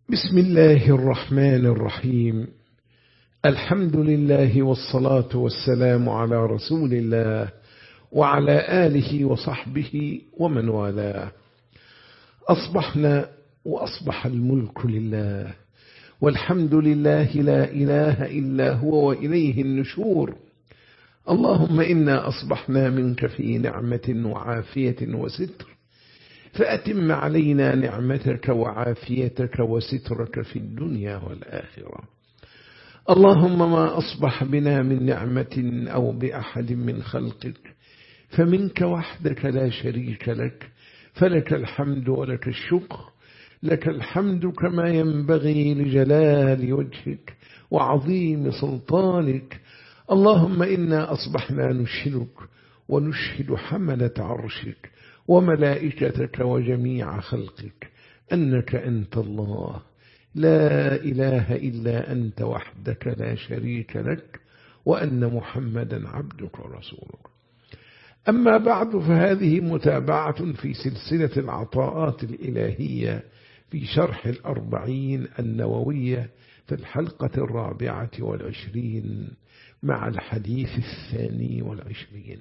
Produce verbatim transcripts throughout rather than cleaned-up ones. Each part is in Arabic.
بسم الله الرحمن الرحيم. الحمد لله والصلاة والسلام على رسول الله وعلى آله وصحبه ومن والاه. أصبحنا وأصبح الملك لله، والحمد لله لا إله إلا هو وإليه النشور. اللهم إنا أصبحنا منك في نعمة وعافية وستر، فأتم علينا نعمتك وعافيتك وسترك في الدنيا والآخرة. اللهم ما أصبح بنا من نعمة أو بأحد من خلقك فمنك وحدك لا شريك لك، فلك الحمد ولك الشكر. لك الحمد كما ينبغي لجلال وجهك وعظيم سلطانك. اللهم إنا أصبحنا نشهدك ونشهد حملة عرشك وملائكتك وجميع خلقك أنك أنت الله لا إله إلا أنت وحدك لا شريك لك، وأن محمدا عبدك ورسولك. أما بعد، فهذه متابعة في سلسلة العطاءات الإلهية في شرح الأربعين النووية في الحلقة الرابعة والعشرين مع الحديث الثاني والعشرين،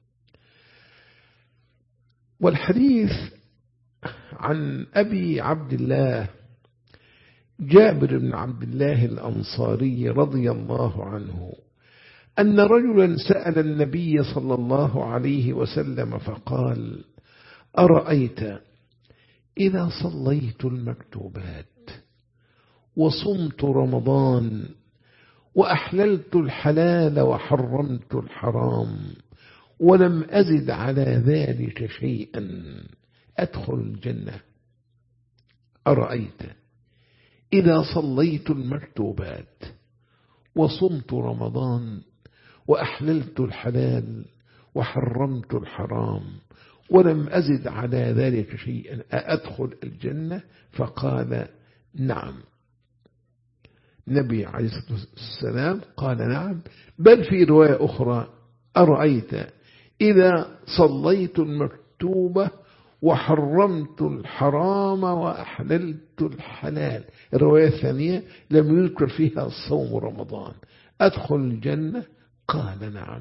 والحديث عن أبي عبد الله جابر بن عبد الله الأنصاري رضي الله عنه أن رجلا سأل النبي صلى الله عليه وسلم فقال: أرأيت إذا صليت المكتوبات وصمت رمضان وأحللت الحلال وحرمت الحرام ولم أزد على ذلك شيئا أدخل الجنة؟ أرأيت إذا صليت المكتوبات وصمت رمضان وأحللت الحلال وحرمت الحرام ولم أزد على ذلك شيئا أدخل الجنة؟ فقال: نعم. النبي عليه الصلاة والسلام قال: نعم. بل في رواية أخرى: أرأيت إذا صليت المكتوبة وحرمت الحرام وأحللت الحلال. الرواية الثانية لم يذكر فيها صوم رمضان، أدخل الجنة؟ قال: نعم.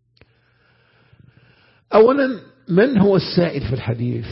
أولا، من هو السائل في الحديث؟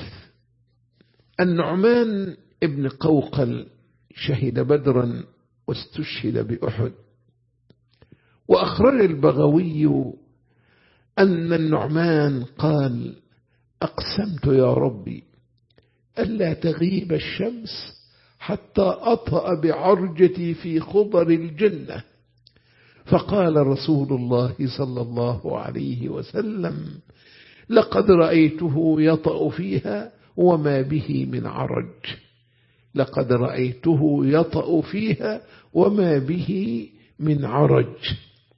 النعمان ابن قوقل شهد بدرا واستشهد بأحد، وأخرج البغوي أن النعمان قال: أقسمت يا ربي ألا تغيب الشمس حتى أطأ بعرجتي في خضر الجنة. فقال رسول الله صلى الله عليه وسلم: لقد رأيته يطأ فيها وما به من عرج. لقد رأيته يطأ فيها وما به من عرج.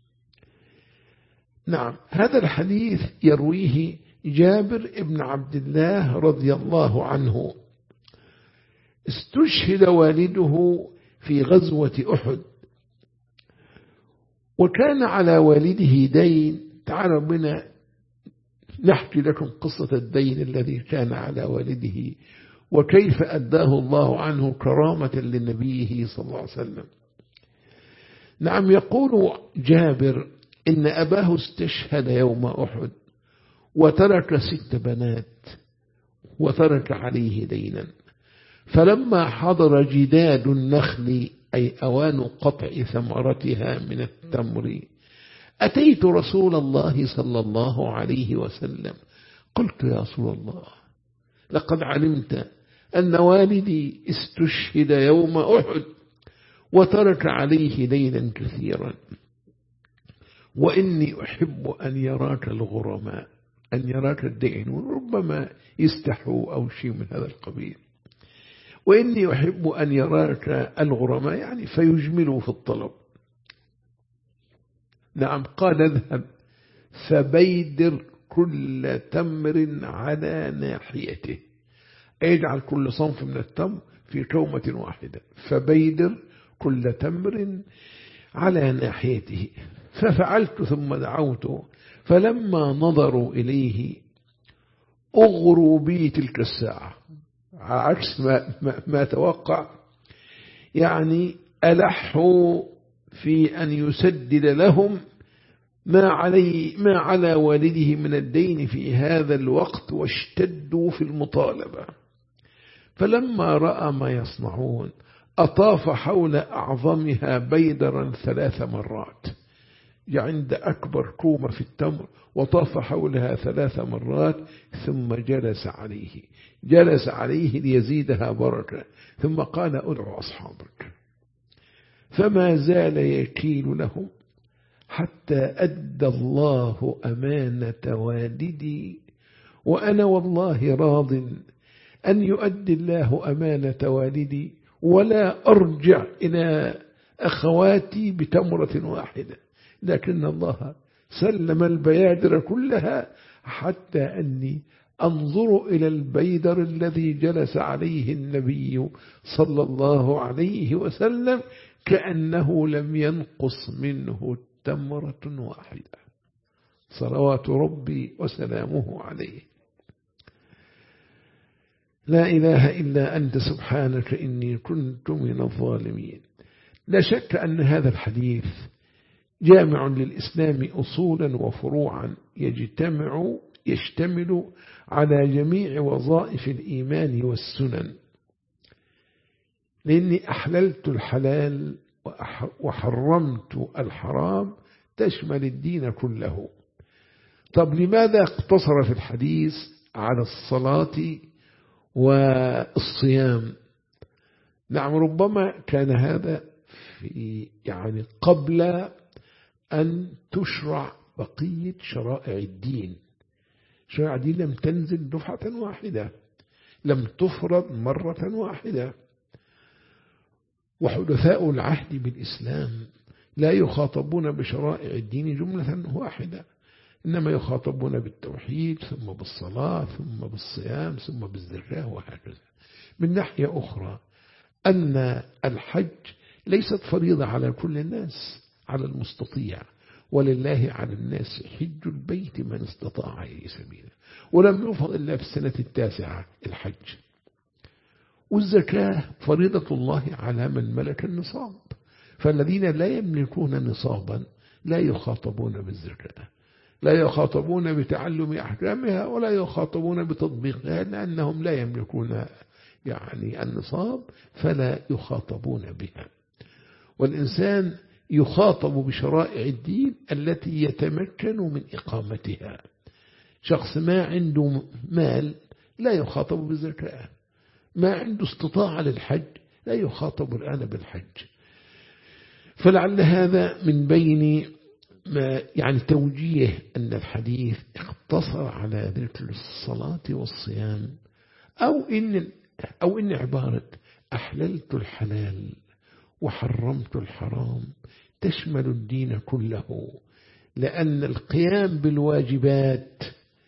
نعم، هذا الحديث يرويه جابر ابن عبد الله رضي الله عنه. استشهد والده في غزوة أحد، وكان على والده دين. تعالوا بنا نحكي لكم قصة الدين الذي كان على والده وكيف أداه الله عنه كرامة لنبيه صلى الله عليه وسلم. نعم، يقول جابر إن أباه استشهد يوم أحد وترك ست بنات وترك عليه دينا، فلما حضر جداد النخل أي أوان قطع ثمرتها من التمر أتيت رسول الله صلى الله عليه وسلم قلت: يا رسول الله، لقد علمت أن والدي استشهد يوم أحد وترك عليه دينا كثيرا، وإني أحب أن يراك الغرماء، أن يراك الدين، وربما يستحوا أو شيء من هذا القبيل. وإني أحب أن يراك الغرماء يعني فيجملوا في الطلب. نعم. قال: اذهب فبيدر كل تمر على ناحيته، اجعل كل صنف من التمر في كومة واحدة، فبيدر كل تمر على ناحيته. ففعلت ثم دعوت، فلما نظروا إليه أغروا بي تلك الساعة، عكس ما, ما, ما توقع. يعني ألحوا في أن يسدد لهم ما علي ما على والده من الدين في هذا الوقت، واشتدوا في المطالبة. فلما رأى ما يصنعون أطاف حول أعظمها بيدرا ثلاث مرات، عند أكبر كومة في التمر وطاف حولها ثلاث مرات، ثم جلس عليه جلس عليه ليزيدها بركة، ثم قال ادعوا أصحابك. فما زال يكيل لهم حتى أدى الله أمانة والدي، وأنا والله راض أن يؤدي الله أمانة والدي، ولا أرجع إلى أخواتي بتمرة واحدة، لكن الله سلم البيادر كلها حتى أني أنظر إلى البيدر الذي جلس عليه النبي صلى الله عليه وسلم كأنه لم ينقص منه تمرة واحدة، صلوات ربي وسلامه عليه. لا إله إلا أنت سبحانك إني كنت من الظالمين. لا شك أن هذا الحديث جامع للإسلام أصولا وفروعا، يجتمع يشتمل على جميع وظائف الإيمان والسنن، لأني أحللت الحلال وحرمت الحرام تشمل الدين كله. طب لماذا اقتصر في الحديث على الصلاة والصيام؟ نعم، ربما كان هذا في يعني قبل أن تشرع بقية شرائع الدين. شرائع الدين لم تنزل دفعة واحدة، لم تفرض مرة واحدة. وحدثاء العهد بالإسلام لا يخاطبون بشرائع الدين جملة واحدة، إنما يخاطبون بالتوحيد ثم بالصلاة ثم بالصيام ثم بالزكاة وهكذا. من ناحية أخرى أن الحج ليست فريضة على كل الناس، على المستطيع، ولله على الناس حج البيت من استطاع إليه سبيلا، ولم يفرض إلا في السنة التاسعة الحج. والزكاة فريضة الله على من ملك النصاب، فالذين لا يملكون نصابا لا يخاطبون بالزكاة، لا يخاطبون بتعلم أحكامها ولا يخاطبون بتطبيقها، لأنهم لا يملكون يعني النصاب فلا يخاطبون بها. والإنسان يخاطب بشرائع الدين التي يتمكن من إقامتها. شخص ما عنده مال لا يخاطب بالزكاة، ما عنده استطاعة للحج لا يخاطب الآن بالحج. فلعل هذا من بين ما يعني توجيه أن الحديث اقتصر على ذكر الصلاة والصيام، أو إن أو إن عبارة أحللت الحلال وحرمت الحرام تشمل الدين كله، لأن القيام بالواجبات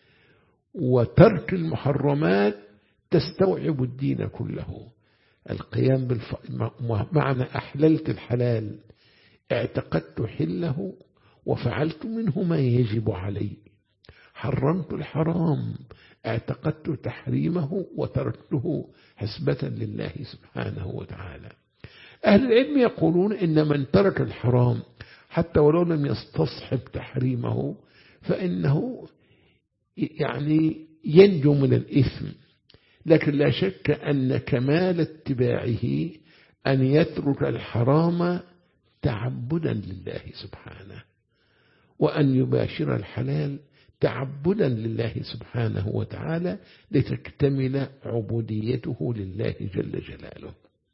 وترك المحرمات تستوعب الدين كله. القيام بالف... معنى أحللت الحلال اعتقدت حله وفعلت منه ما يجب علي، حرمت الحرام اعتقدت تحريمه وتركته حسبة لله سبحانه وتعالى. أهل العلم يقولون إن من ترك الحرام حتى ولو لم يستصحب تحريمه فإنه يعني ينجو من الإثم، لكن لا شك أن كمال اتباعه أن يترك الحرام تعبدا لله سبحانه، وأن يباشر الحلال تعبدا لله سبحانه وتعالى لتكتمل عبوديته لله جل جلاله.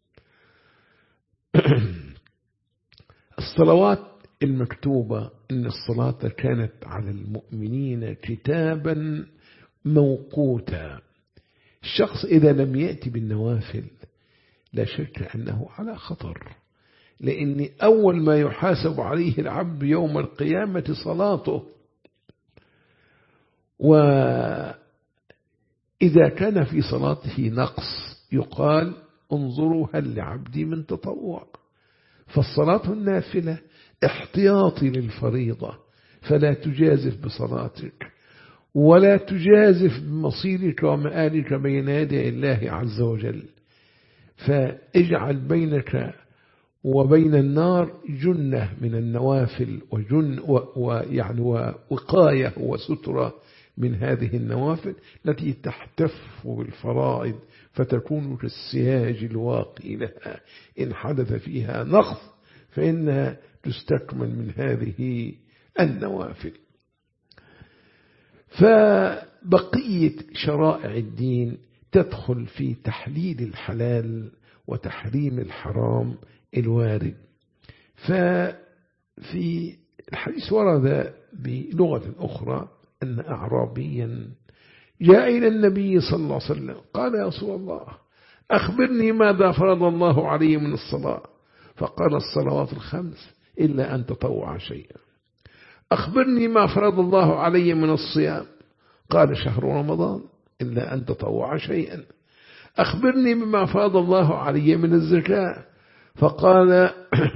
الصلوات المكتوبة إن الصلاة كانت على المؤمنين كتابا موقوتا. الشخص إذا لم يأتي بالنوافل لا شك أنه على خطر، لأن أول ما يحاسب عليه العبد يوم القيامة صلاته. وإذا كان في صلاته نقص يقال انظروا هل لعبدي من تطوع. فالصلاة النافلة احتياطي للفريضة، فلا تجازف بصلاتك ولا تجازف بمصيرك ومآلك بين يدي الله عز وجل، فاجعل بينك وبين النار جنة من النوافل وجن ويعني ووقاية وسترة من هذه النوافل التي تحتف بالفرائض فتكون كالسياج الواقي لها، إن حدث فيها نقص فإنها تستكمل من هذه النوافل. فبقية شرائع الدين تدخل في تحليل الحلال وتحريم الحرام الوارد. ففي الحديث ورد بلغة أخرى أن أعرابيا جاء إلى النبي صلى الله عليه وسلم قال: يا رسول الله أخبرني ماذا فرض الله علي من الصلاة؟ فقال: الصلوات الخمس إلا أن تطوع شيئا. أخبرني ما فرض الله علي من الصيام؟ قال: شهر رمضان إلا أن تطوع شيئا. أخبرني بما فرض الله علي من الزكاة؟ فقال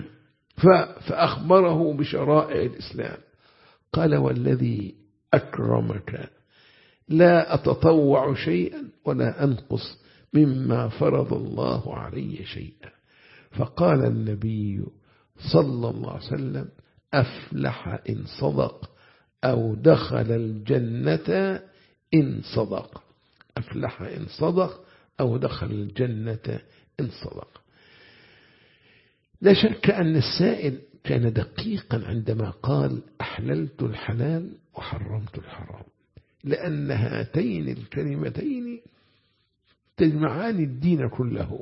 فأخبره بشرائع الإسلام. قال: والذي أكرمك لا أتطوع شيئا ولا أنقص مما فرض الله علي شيئا. فقال النبي صلى الله عليه وسلم: أفلح إن صدق أو دخل الجنة إن صدق. أفلح إن صدق أو دخل الجنة إن صدق. لا شك أن السائل كان دقيقا عندما قال: أحللت الحلال وحرمت الحرام، لأن هاتين الكلمتين تجمعان الدين كله،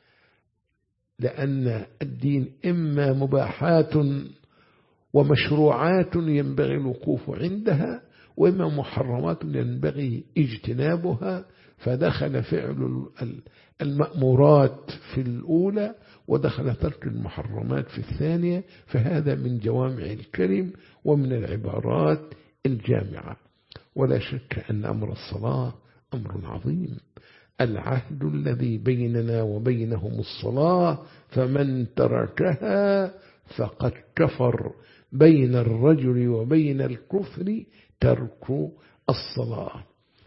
لأن الدين إما مباحات ومشروعات ينبغي الوقوف عندها، وإما محرمات ينبغي اجتنابها، فدخل فعل المأمورات في الأولى ودخل ترك المحرمات في الثانية، فهذا من جوامع الكلم ومن العبارات الجامعة. ولا شك أن أمر الصلاة أمر عظيم. العهد الذي بيننا وبينهم الصلاة، فمن تركها فقد كفر. بين الرجل وبين الكفر ترك الصلاة.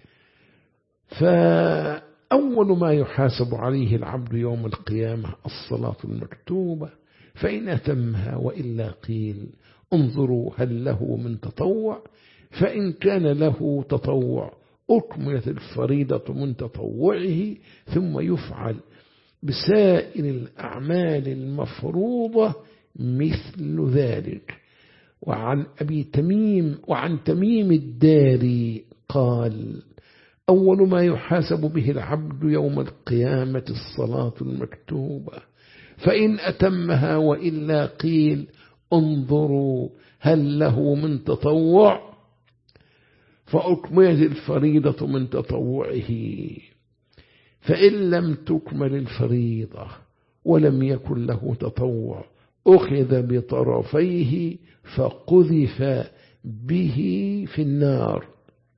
فأول ما يحاسب عليه العبد يوم القيامة الصلاة المكتوبة، فإن أتمها وإلا قيل: انظروا هل له من تطوع؟ فإن كان له تطوع أكملت الفريضة من تطوعه، ثم يفعل بسائر الأعمال المفروضة مثل ذلك. وعن أبي تميم وعن تميم الداري قال: أول ما يحاسب به العبد يوم القيامة الصلاة المكتوبة، فإن أتمها وإلا قيل: انظروا هل له من تطوع؟ فأكملت الفريضة من تطوعه. فإن لم تكمل الفريضة ولم يكن له تطوع أخذ بطرفيه فقذف به في النار.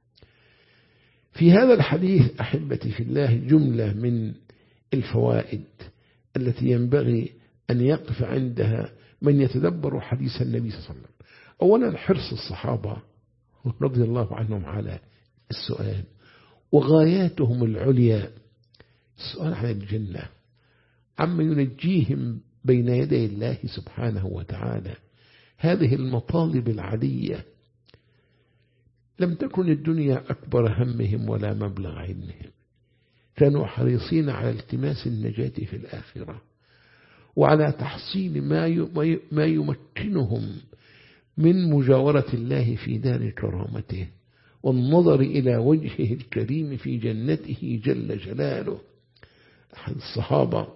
في هذا الحديث أحبتي في الله جملة من الفوائد التي ينبغي أن يقف عندها من يتدبر حديث النبي صلى الله عليه وسلم. أولا حرص الصحابة رضي الله عنهم على السؤال، وغاياتهم العليا السؤال عن الجنة، عما ينجيهم بين يدي الله سبحانه وتعالى. هذه المطالب العالية لم تكن الدنيا أكبر همهم ولا مبلغ علمهم، كانوا حريصين على التماس النجاة في الآخرة، وعلى تحصيل ما يمكنهم من مجاورة الله في دار كرامته، والنظر إلى وجهه الكريم في جنته جل جلاله. أحد الصحابة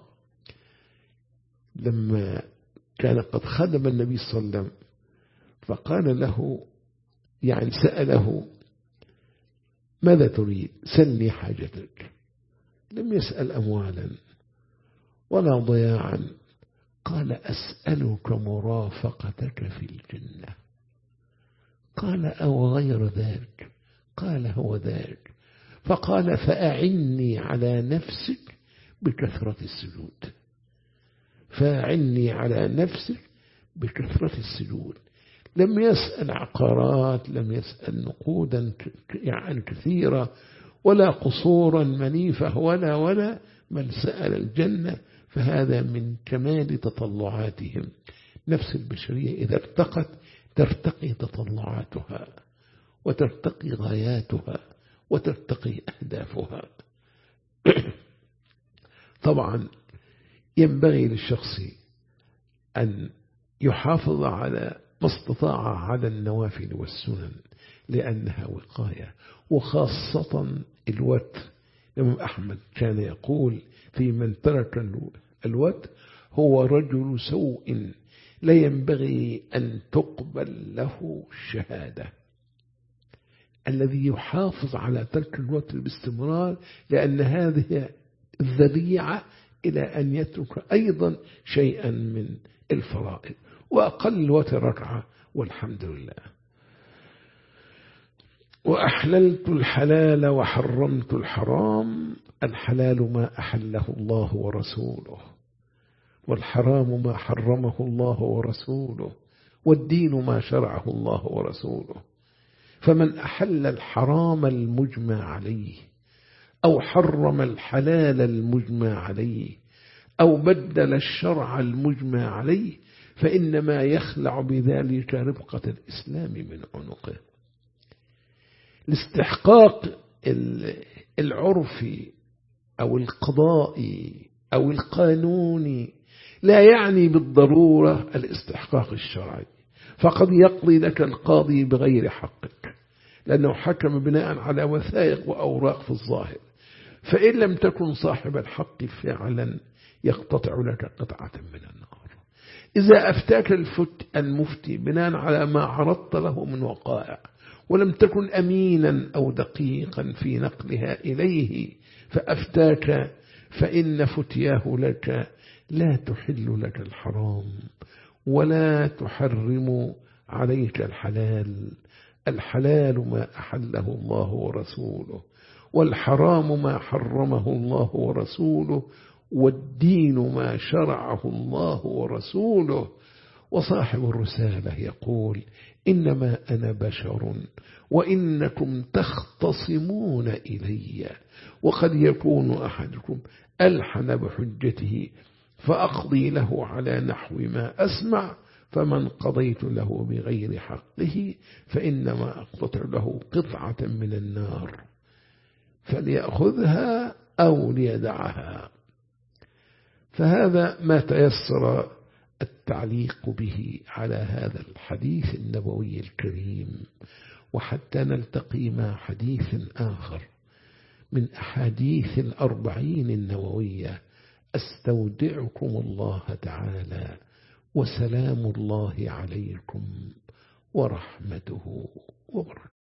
لما كان قد خدم النبي صلى الله عليه وسلم فقال له، يعني سأله: ماذا تريد؟ سلني حاجتك. لم يسأل أموالا ولا ضياعا، قال: أسألك مرافقتك في الجنة. قال: أو غير ذلك؟ قال: هو ذلك. فقال: فأعني على نفسك بكثرة السجود. فأعني على نفسك بكثرة السجود. لم يسأل عقارات، لم يسأل نقودا يعني كثيرة، ولا قصورا منيفة، ولا ولا من سأل الجنة فهذا من كمال تطلعاتهم. نفس البشرية إذا ارتقت ترتقي تطلعاتها وترتقي غاياتها وترتقي أهدافها. طبعا ينبغي للشخص أن يحافظ على ما استطاع على النوافل والسنن لأنها وقاية، وخاصة الوتر. الإمام أحمد كان يقول في من ترك الوتر هو رجل سوء لا ينبغي أن تقبل له الشهادة. الذي يحافظ على ترك الوتر باستمرار، لأن هذه الذريعة إلى أن يترك أيضا شيئا من الفرائض، وأقل الوتر ركعة والحمد لله. وأحللت الحلال وحرمت الحرام. الحلال ما أحله الله ورسوله، والحرام ما حرمه الله ورسوله، والدين ما شرعه الله ورسوله. فمن أحل الحرام المجمع عليه أو حرم الحلال المجمع عليه أو بدل الشرع المجمع عليه فإنما يخلع بذلك رفقة الإسلام من عنقه. الاستحقاق العرفي أو القضائي أو القانوني لا يعني بالضرورة الاستحقاق الشرعي، فقد يقضي لك القاضي بغير حقك لأنه حكم بناء على وثائق وأوراق في الظاهر، فإن لم تكن صاحب الحق فعلا يقتطع لك قطعة من النار. إذا أفتاك المفتي بناء على ما عرضت له من وقائع ولم تكن أمينا أو دقيقا في نقلها إليه فأفتاك، فإن فتياه لك لا تحل لك الحرام ولا تحرم عليك الحلال. الحلال ما أحله الله ورسوله، والحرام ما حرمه الله ورسوله، والدين ما شرعه الله ورسوله. وصاحب الرسالة يقول: إنما أنا بشر وإنكم تختصمون إلي، وقد يكون أحدكم ألحن بحجته فأقضي له على نحو ما أسمع، فمن قضيت له بغير حقه فإنما أقطع له قطعة من النار فليأخذها أو ليدعها. فهذا ما تيسر التعليق به على هذا الحديث النبوي الكريم، وحتى نلتقي مع حديث آخر من أحاديث الأربعين النووية، أستودعكم الله تعالى، وسلام الله عليكم ورحمته وبركاته.